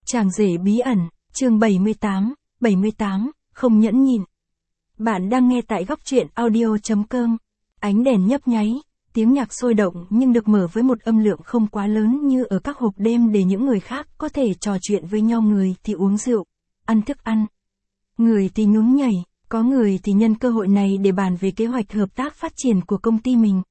Chàng rể bí ẩn, chương 78, không nhẫn nhịn. Bạn đang nghe tại góc truyện audio.com. Ánh đèn nhấp nháy, tiếng nhạc sôi động nhưng được mở với một âm lượng không quá lớn như ở các hộp đêm để những người khác có thể trò chuyện với nhau. Người thì uống rượu, ăn thức ăn. Người thì nhún nhảy, có người thì nhân cơ hội này để bàn về kế hoạch hợp tác phát triển của công ty mình.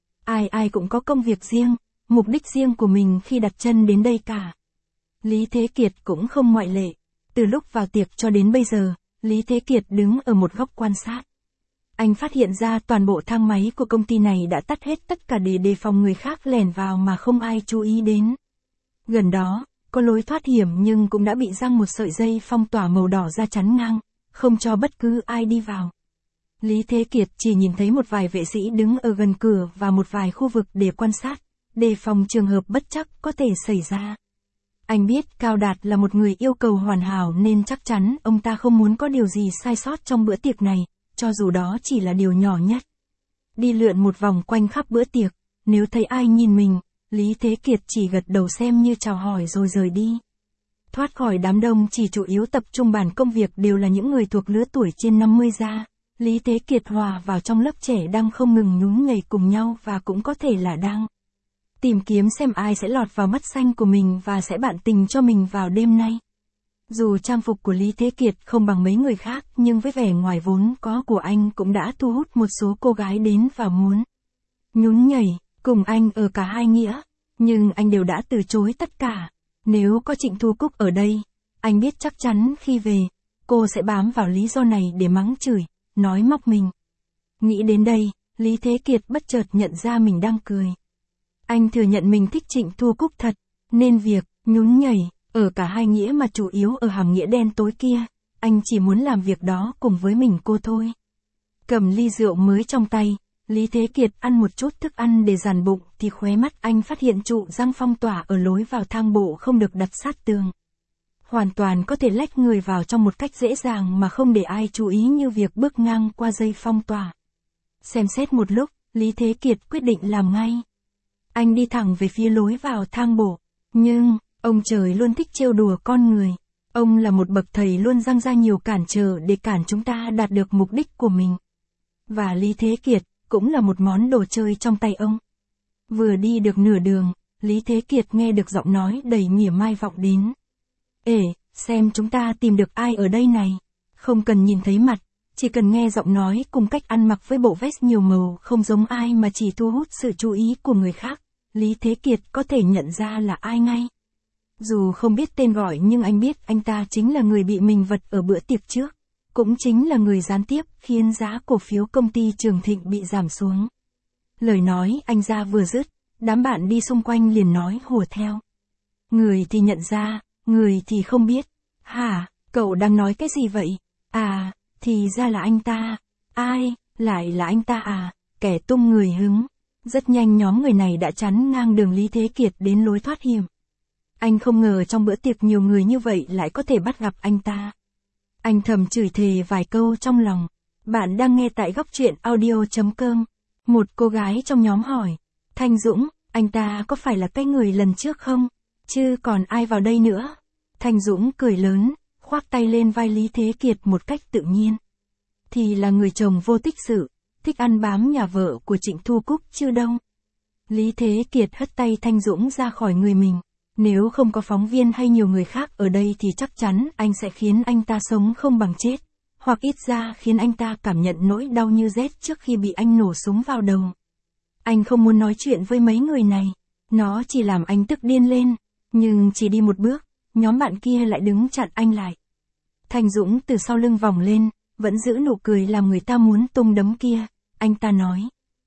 Ai cũng có công việc riêng, mục đích riêng của mình khi đặt chân đến đây cả. Lý Thế Kiệt cũng không ngoại lệ. Từ lúc vào tiệc cho đến bây giờ, Lý Thế Kiệt đứng ở một góc quan sát. Anh phát hiện ra toàn bộ thang máy của công ty này đã tắt hết tất cả để đề phòng người khác lẻn vào mà không ai chú ý đến. Gần đó, có lối thoát hiểm nhưng cũng đã bị giăng một sợi dây phong tỏa màu đỏ ra chắn ngang, không cho bất cứ ai đi vào. Lý Thế Kiệt chỉ nhìn thấy một vài vệ sĩ đứng ở gần cửa và một vài khu vực để quan sát, đề phòng trường hợp bất trắc có thể xảy ra. Anh biết Cao Đạt là một người yêu cầu hoàn hảo nên chắc chắn ông ta không muốn có điều gì sai sót trong bữa tiệc này, cho dù đó chỉ là điều nhỏ nhất. Đi lượn một vòng quanh khắp bữa tiệc, nếu thấy ai nhìn mình, Lý Thế Kiệt chỉ gật đầu xem như chào hỏi rồi rời đi. Thoát khỏi đám đông chỉ chủ yếu tập trung bàn công việc đều là những người thuộc lứa tuổi trên 50 ra. Lý Thế Kiệt hòa vào trong lớp trẻ đang không ngừng nhún nhảy cùng nhau và cũng có thể là đang tìm kiếm xem ai sẽ lọt vào mắt xanh của mình và sẽ bạn tình cho mình vào đêm nay. Dù trang phục của Lý Thế Kiệt không bằng mấy người khác nhưng với vẻ ngoài vốn có của anh cũng đã thu hút một số cô gái đến và muốn nhún nhảy cùng anh ở cả hai nghĩa. Nhưng anh đều đã từ chối tất cả. Nếu có Trịnh Thu Cúc ở đây, anh biết chắc chắn khi về, cô sẽ bám vào lý do này để mắng chửi, nói móc mình. Nghĩ đến đây, Lý Thế Kiệt bất chợt nhận ra mình đang cười. Anh thừa nhận mình thích Trịnh Thu Cúc thật, nên việc nhún nhảy ở cả hai nghĩa mà chủ yếu ở hàm nghĩa đen tối kia, anh chỉ muốn làm việc đó cùng với mình cô thôi. Cầm ly rượu mới trong tay, Lý Thế Kiệt ăn một chút thức ăn để dàn bụng thì khóe mắt anh phát hiện trụ răng phong tỏa ở lối vào thang bộ không được đặt sát tường. Hoàn toàn có thể lách người vào trong một cách dễ dàng mà không để ai chú ý như việc bước ngang qua dây phong tỏa. Xem xét một lúc, Lý Thế Kiệt quyết định làm ngay. Anh đi thẳng về phía lối vào thang bộ. Nhưng, ông trời luôn thích trêu đùa con người. Ông là một bậc thầy luôn giăng ra nhiều cản trở để cản chúng ta đạt được mục đích của mình. Và Lý Thế Kiệt cũng là một món đồ chơi trong tay ông. Vừa đi được nửa đường, Lý Thế Kiệt nghe được giọng nói đầy mỉa mai vọng đến. Ê, xem chúng ta tìm được ai ở đây này. Không cần nhìn thấy mặt, chỉ cần nghe giọng nói cùng cách ăn mặc với bộ vest nhiều màu không giống ai mà chỉ thu hút sự chú ý của người khác, Lý Thế Kiệt có thể nhận ra là ai ngay. Dù không biết tên gọi nhưng anh biết anh ta chính là người bị mình vật ở bữa tiệc trước. Cũng chính là người gián tiếp khiến giá cổ phiếu công ty Trường Thịnh bị giảm xuống. Lời nói anh ra vừa dứt, đám bạn đi xung quanh liền nói hùa theo. Người thì nhận ra, người thì không biết. Hả, cậu đang nói cái gì vậy? À, thì ra là anh ta. Ai, lại là anh ta à, kẻ tung người hứng. Rất nhanh nhóm người này đã chắn ngang đường Lý Thế Kiệt đến lối thoát hiểm. Anh không ngờ trong bữa tiệc nhiều người như vậy lại có thể bắt gặp anh ta. Anh thầm chửi thề vài câu trong lòng. Bạn đang nghe tại góc truyện audio.com. Một cô gái trong nhóm hỏi. Thanh Dũng, anh ta có phải là cái người lần trước không? Chứ còn ai vào đây nữa? Thanh Dũng cười lớn, khoác tay lên vai Lý Thế Kiệt một cách tự nhiên. Thì là người chồng vô tích sự, thích ăn bám nhà vợ của Trịnh Thu Cúc chứ đâu. Lý Thế Kiệt hất tay Thanh Dũng ra khỏi người mình. Nếu không có phóng viên hay nhiều người khác ở đây thì chắc chắn anh sẽ khiến anh ta sống không bằng chết. Hoặc ít ra khiến anh ta cảm nhận nỗi đau như rét trước khi bị anh nổ súng vào đầu. Anh không muốn nói chuyện với mấy người này. Nó chỉ làm anh tức điên lên. Nhưng chỉ đi một bước, nhóm bạn kia lại đứng chặn anh lại. Thanh Dũng từ sau lưng vòng lên, vẫn giữ nụ cười làm người ta muốn tung đấm kia. Anh ta nói.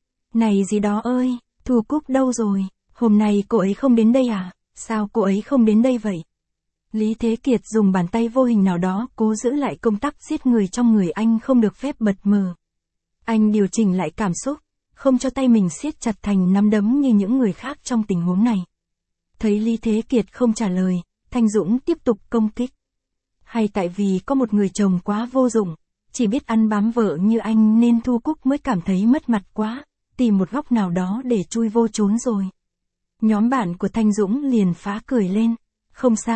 Này gì đó ơi, Thu Cúc đâu rồi? Hôm nay cô ấy không đến đây à? Sao cô ấy không đến đây vậy? Lý Thế Kiệt dùng bàn tay vô hình nào đó cố giữ lại công tắc giết người trong người anh không được phép bật mở. Anh điều chỉnh lại cảm xúc, không cho tay mình siết chặt thành nắm đấm như những người khác trong tình huống này. Thấy Lý Thế Kiệt không trả lời, Thanh Dũng tiếp tục công kích. Hay tại vì có một người chồng quá vô dụng, chỉ biết ăn bám vợ như anh nên Thu Cúc mới cảm thấy mất mặt quá, tìm một góc nào đó để chui vô trốn rồi. Nhóm bạn của Thanh Dũng liền phá cười lên. Không sao,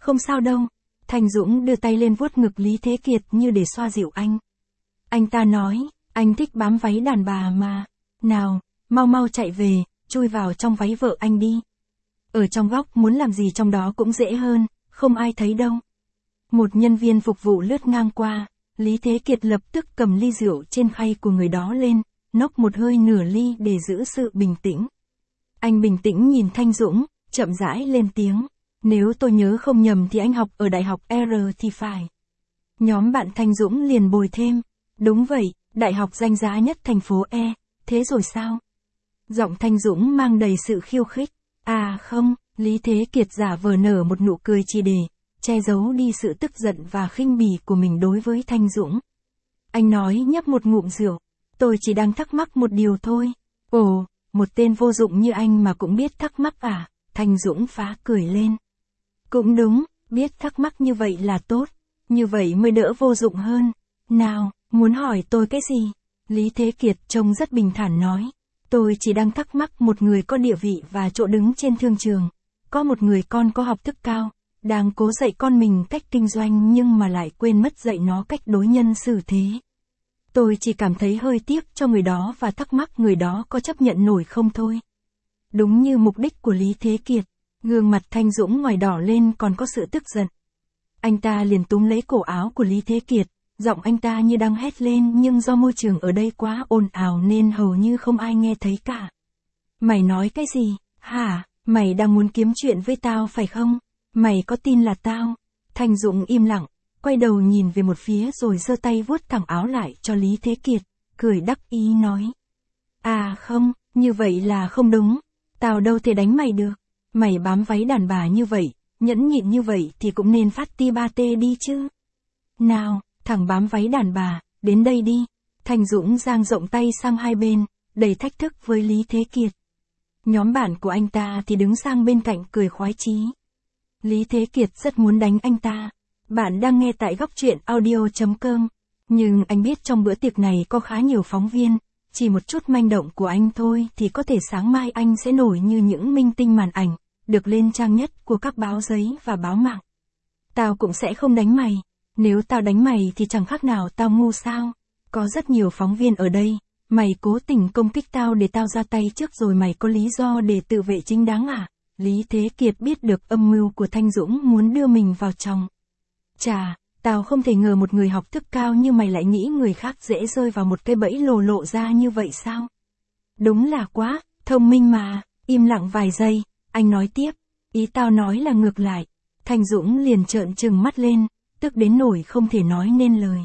không sao đâu. Thanh Dũng đưa tay lên vuốt ngực Lý Thế Kiệt như để xoa dịu anh. Anh ta nói, anh thích bám váy đàn bà mà. Nào, mau mau chạy về, chui vào trong váy vợ anh đi. Ở trong góc muốn làm gì trong đó cũng dễ hơn, không ai thấy đâu. Một nhân viên phục vụ lướt ngang qua, Lý Thế Kiệt lập tức cầm ly rượu trên khay của người đó lên, nốc một hơi nửa ly để giữ sự bình tĩnh. Anh bình tĩnh nhìn Thanh Dũng, chậm rãi lên tiếng. Nếu tôi nhớ không nhầm thì anh học ở đại học R thì phải. Nhóm bạn Thanh Dũng liền bồi thêm. Đúng vậy, đại học danh giá nhất thành phố E, thế rồi sao? Giọng Thanh Dũng mang đầy sự khiêu khích. À không, Lý Thế Kiệt giả vờ nở một nụ cười chỉ để che giấu đi sự tức giận và khinh bỉ của mình đối với Thanh Dũng. Anh nói nhấp một ngụm rượu. Tôi chỉ đang thắc mắc một điều thôi. Ồ, một tên vô dụng như anh mà cũng biết thắc mắc à? Thanh Dũng phá cười lên. Cũng đúng, biết thắc mắc như vậy là tốt. Như vậy mới đỡ vô dụng hơn. Nào, muốn hỏi tôi cái gì? Lý Thế Kiệt trông rất bình thản nói. Tôi chỉ đang thắc mắc một người có địa vị và chỗ đứng trên thương trường. Có một người con có học thức cao, đang cố dạy con mình cách kinh doanh nhưng mà lại quên mất dạy nó cách đối nhân xử thế. Tôi chỉ cảm thấy hơi tiếc cho người đó và thắc mắc người đó có chấp nhận nổi không thôi. Đúng như mục đích của Lý Thế Kiệt, gương mặt Thanh Dũng ngoài đỏ lên còn có sự tức giận. Anh ta liền túm lấy cổ áo của Lý Thế Kiệt, giọng anh ta như đang hét lên nhưng do môi trường ở đây quá ồn ào nên hầu như không ai nghe thấy cả. Mày nói cái gì, hả? Mày đang muốn kiếm chuyện với tao phải không? Mày có tin là tao? Thanh Dũng im lặng, quay đầu nhìn về một phía rồi giơ tay vuốt thẳng áo lại cho Lý Thế Kiệt, cười đắc ý nói. À không, như vậy là không đúng. Tao đâu thể đánh mày được. Mày bám váy đàn bà như vậy, nhẫn nhịn như vậy thì cũng nên phát ti ba tê đi chứ. Nào, thằng bám váy đàn bà, đến đây đi. Thanh Dũng dang rộng tay sang hai bên, đầy thách thức với Lý Thế Kiệt. Nhóm bạn của anh ta thì đứng sang bên cạnh cười khoái chí. Lý Thế Kiệt rất muốn đánh anh ta. Bạn đang nghe tại góc truyện audio.com. Nhưng anh biết trong bữa tiệc này có khá nhiều phóng viên. Chỉ một chút manh động của anh thôi thì có thể sáng mai anh sẽ nổi như những minh tinh màn ảnh, được lên trang nhất của các báo giấy và báo mạng. Tao cũng sẽ không đánh mày. Nếu tao đánh mày thì chẳng khác nào tao ngu sao. Có rất nhiều phóng viên ở đây. Mày cố tình công kích tao để tao ra tay trước rồi mày có lý do để tự vệ chính đáng à? Lý Thế Kiệt biết được âm mưu của Thanh Dũng muốn đưa mình vào chồng. Chà, tao không thể ngờ một người học thức cao như mày lại nghĩ người khác dễ rơi vào một cái bẫy lộ ra như vậy sao? Đúng là quá, thông minh mà. Im lặng vài giây, anh nói tiếp. Ý tao nói là ngược lại. Thanh Dũng liền trợn trừng mắt lên, tức đến nỗi không thể nói nên lời.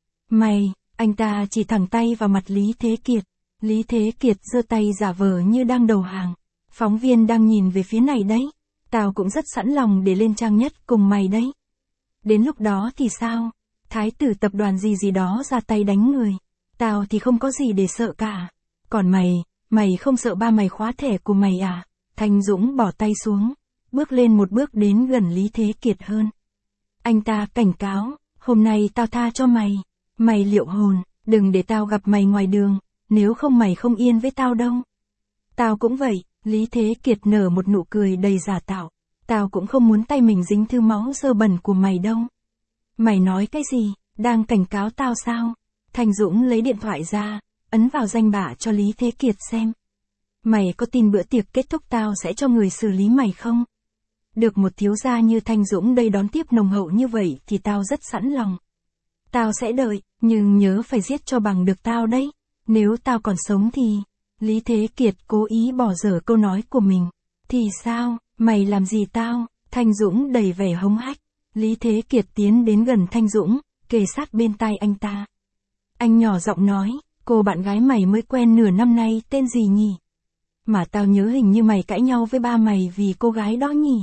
Mày, anh ta chỉ thẳng tay vào mặt Lý Thế Kiệt. Lý Thế Kiệt giơ tay giả vờ như đang đầu hàng. Phóng viên đang nhìn về phía này đấy. Tao cũng rất sẵn lòng để lên trang nhất cùng mày đấy. Đến lúc đó thì sao? Thái tử tập đoàn gì đó ra tay đánh người. Tao thì không có gì để sợ cả. Còn mày không sợ ba mày khóa thẻ của mày à? Thanh Dũng bỏ tay xuống, bước lên một bước đến gần Lý Thế Kiệt hơn. Anh ta cảnh cáo, hôm nay tao tha cho mày. Mày liệu hồn, đừng để tao gặp mày ngoài đường, nếu không mày không yên với tao đâu. Tao cũng vậy, Lý Thế Kiệt nở một nụ cười đầy giả tạo. Tao cũng không muốn tay mình dính thứ máu dơ bẩn của mày đâu. Mày nói cái gì, đang cảnh cáo tao sao? Thanh Dũng lấy điện thoại ra, ấn vào danh bạ cho Lý Thế Kiệt xem. Mày có tin bữa tiệc kết thúc tao sẽ cho người xử lý mày không? Được một thiếu gia như Thanh Dũng đây đón tiếp nồng hậu như vậy thì tao rất sẵn lòng. Tao sẽ đợi, nhưng nhớ phải giết cho bằng được tao đấy. Nếu tao còn sống thì... Lý Thế Kiệt cố ý bỏ dở câu nói của mình. Thì sao, mày làm gì tao? Thanh Dũng đầy vẻ hống hách. Lý Thế Kiệt tiến đến gần Thanh Dũng, kề sát bên tai anh ta. Anh nhỏ giọng nói, cô bạn gái mày mới quen nửa năm nay tên gì nhỉ? Mà tao nhớ hình như mày cãi nhau với ba mày vì cô gái đó nhỉ?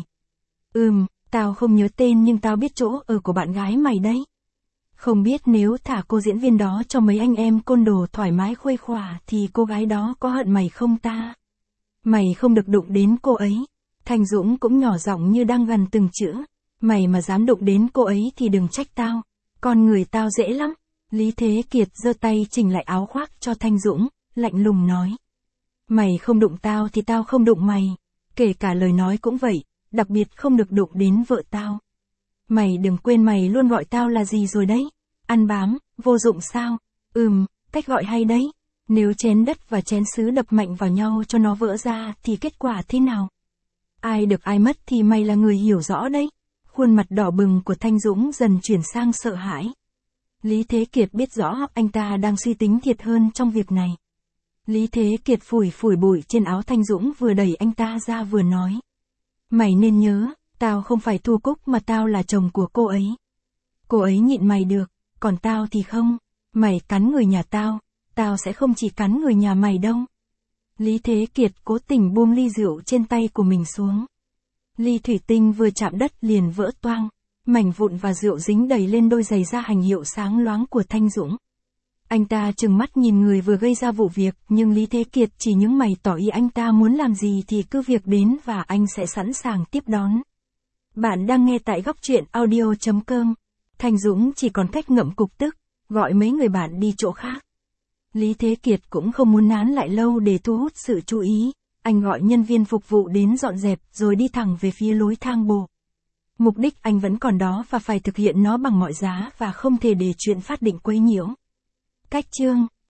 Tao không nhớ tên nhưng tao biết chỗ ở của bạn gái mày đấy. Không biết nếu thả cô diễn viên đó cho mấy anh em côn đồ thoải mái khuây khỏa thì cô gái đó có hận mày không ta? Mày không được đụng đến cô ấy. Thanh Dũng cũng nhỏ giọng như đang gần từng chữ. Mày mà dám đụng đến cô ấy thì đừng trách tao. Con người tao dễ lắm. Lý Thế Kiệt giơ tay chỉnh lại áo khoác cho Thanh Dũng, lạnh lùng nói. Mày không đụng tao thì tao không đụng mày. Kể cả lời nói cũng vậy, đặc biệt không được đụng đến vợ tao. Mày đừng quên mày luôn gọi tao là gì rồi đấy. Ăn bám, vô dụng sao? Cách gọi hay đấy. Nếu chén đất và chén sứ đập mạnh vào nhau cho nó vỡ ra thì kết quả thế nào? Ai được ai mất thì mày là người hiểu rõ đấy. Khuôn mặt đỏ bừng của Thanh Dũng dần chuyển sang sợ hãi. Lý Thế Kiệt biết rõ anh ta đang suy tính thiệt hơn trong việc này. Lý Thế Kiệt phủi phủi bụi trên áo Thanh Dũng, vừa đẩy anh ta ra vừa nói. Mày nên nhớ, tao không phải Thu Cúc mà tao là chồng của cô ấy. Cô ấy nhịn mày được, còn tao thì không. Mày cắn người nhà tao sẽ không chỉ cắn người nhà mày đâu. Lý Thế Kiệt cố tình buông ly rượu trên tay của mình xuống. Ly thủy tinh vừa chạm đất liền vỡ toang, mảnh vụn và rượu dính đầy lên đôi giày da hành hiệu sáng loáng của Thanh Dũng. Anh ta trừng mắt nhìn người vừa gây ra vụ việc, nhưng Lý Thế Kiệt chỉ nhướng mày tỏ ý anh ta muốn làm gì thì cứ việc đến và anh sẽ sẵn sàng tiếp đón. Bạn đang nghe tại góc truyện audio.com. Thanh Dũng chỉ còn cách ngậm cục tức, gọi mấy người bạn đi chỗ khác. Lý Thế Kiệt cũng không muốn nán lại lâu để thu hút sự chú ý, anh gọi nhân viên phục vụ đến dọn dẹp rồi đi thẳng về phía lối thang bộ. Mục đích anh vẫn còn đó và phải thực hiện nó bằng mọi giá và không thể để chuyện phát định quấy nhiễu. Cách chương